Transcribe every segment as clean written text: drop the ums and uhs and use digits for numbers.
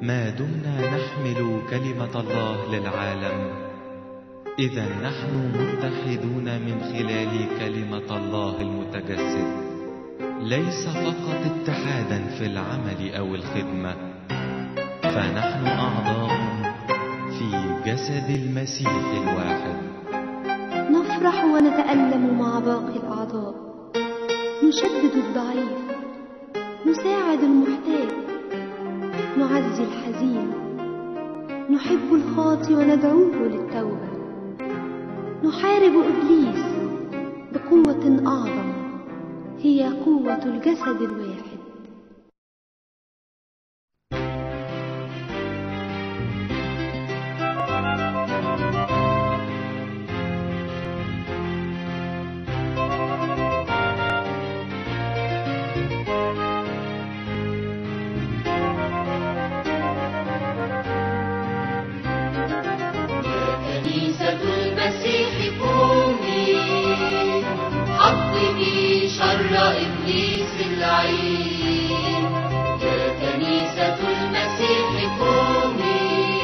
ما دمنا نحمل كلمة الله للعالم، إذا نحن متحدون من خلال كلمة الله المتجسد، ليس فقط اتحادا في العمل أو الخدمة، فنحن أعضاء في جسد المسيح الواحد. نفرح ونتألم مع باقي الأعضاء، نشدد الضعيف، نساعد المحتاج، نعزي الحزين، نحب الخاطئ وندعوه للتوبة، نحارب إبليس بقوة أعظم هي قوة الجسد الواحد. حطمي شر إبليس اللعين، يا كنيسة المسيح قومي،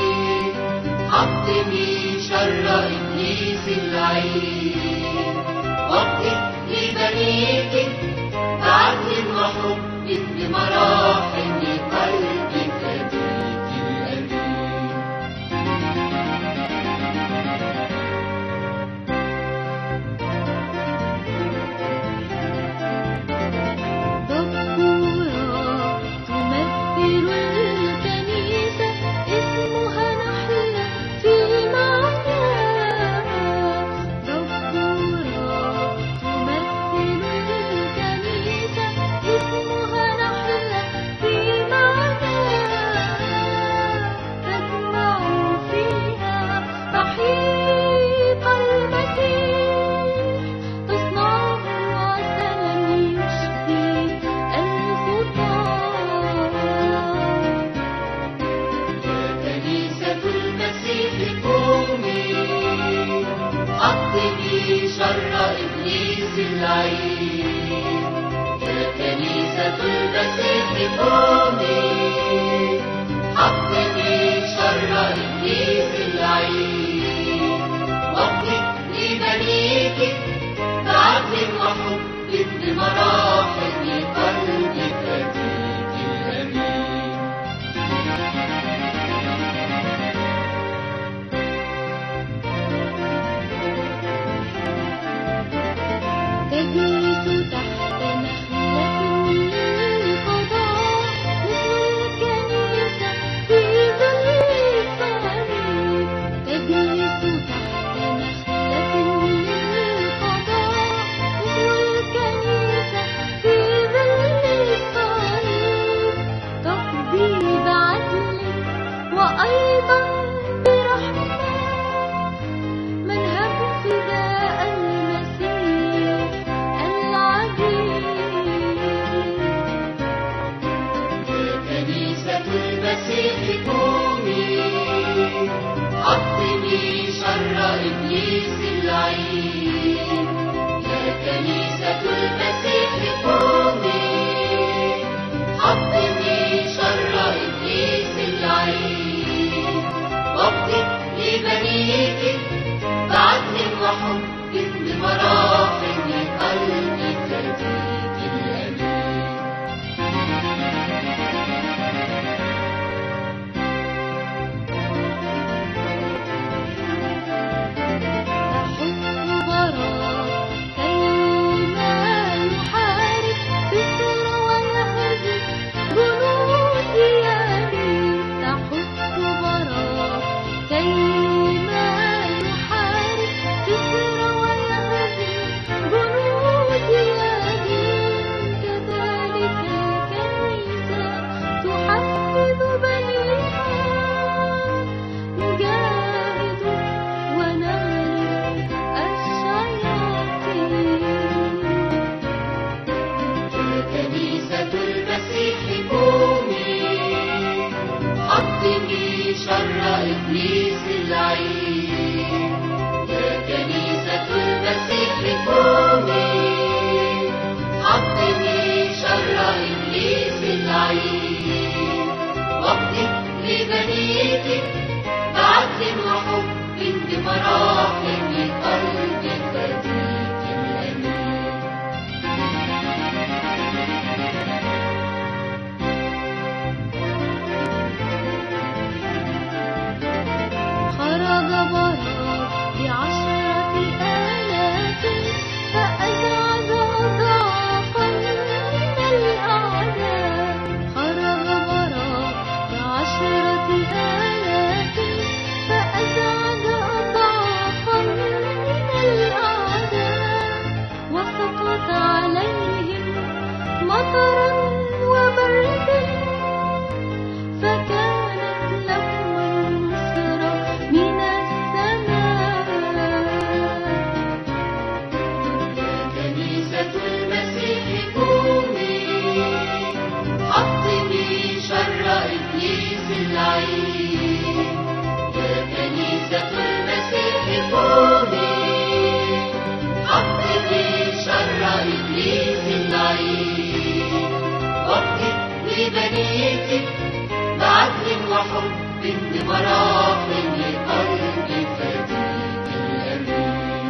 حطمي شر إبليس اللعين، وقف لبنيك بعدل وحب بمراحم قلبك أبيك الأمين. حطمي شر إبليس اللعين، يا كنيسة المسيح قومي، حطمي شر إبليس اللعين، وقف لبنيك بعدل وحب بمراحم قلبك أبيك الأمين. تجلس تحت نخلة للقضاء مثل الكنيسة في ظل الصليب، تجلس تحت نخلة للقضاء مثل الكنيسة في ظل الصليب، تقضي بعدل وأيضا برحمة، منهج فداء المسيح العجيب. يا كنيسة المسيح قومي، حطمي شر إبليس اللعين، يا كنيسة المسيح قومي، حطمي شر إبليس اللعين، وقف لبنيك بعدل وحب بمراحم قلبك أبيك الأمين. تحث براء كيما يحارب بسر ويهزم جنود يمين، تحث براء كيما يحارب بسر ويهزم جنود يمين، كذلك الكنيسة تحفز بنيها، نجاهد ونغلب الشياطين. يا كنيسة المسيح قومي، حطمي شر إبليس اللعين، يا كنيسة المسيح قومي، حطمي شر إبليس اللعين، وقف الأعداء خرج براء ب10,000 فأزعج أضعافا من الأعداء وسقط عليهم مطرا وبردا فكانت لهم النصرة من السماء. يا كنيسة المسيح قومي حطمي شر إبليس اللعين. يا كنيسة المسيح قومي حطمي شر إبليس اللعين. وابني لبنيتك بعدل وحب بمراحم لقلب فديك الأمين.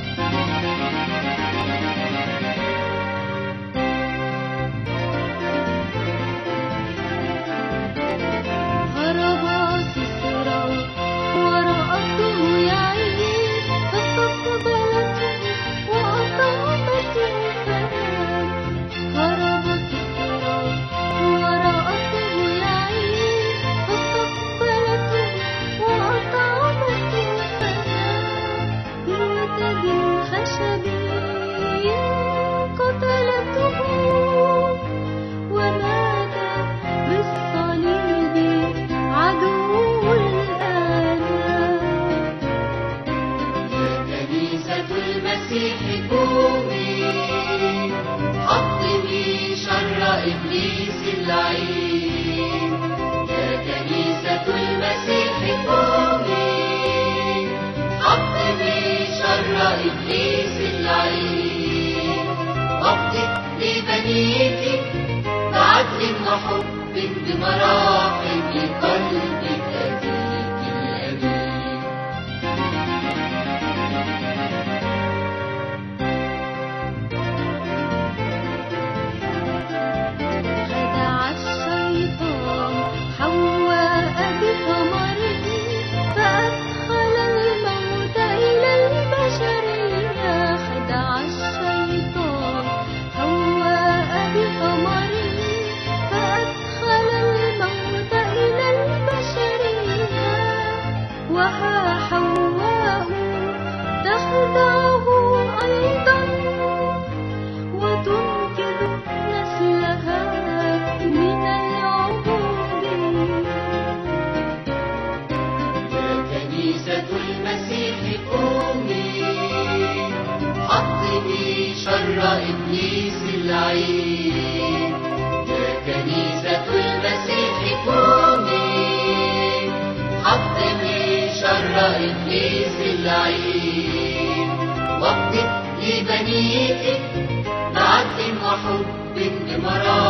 هرب سسرا ورأته يعين فاستقبلته وأصابته فنام. هرب سسرا ورأته يعين فاستقبلته وأصابته فنام. بوتد خشبي قتلته ومات بالصليب عدو الآلام. يا كنيسة المسيح قومي حطمي شر إبليس اللعين. يا كنيسة المسيح قومي حطمي شر إبليس اللعين. وابني لبنيتك بعدل وحب بمراحم لقلب أبيك الأمين. خدع الشيطان حواء بثمره فأدخل الموت إلى البشرية. خدع الشيطان حواء بثمره فأدخل الموت إلى البشرية. وها حواء تخدعه أيضا وتنقذ نسلها من العبودية. يا كنيسة المسيح قومي حطمي شر إبليس اللعين. يا كنيسة المسيح قومي حطمي شر إبليس اللعين. وابني لبنيتك بعدل وحب بمراحم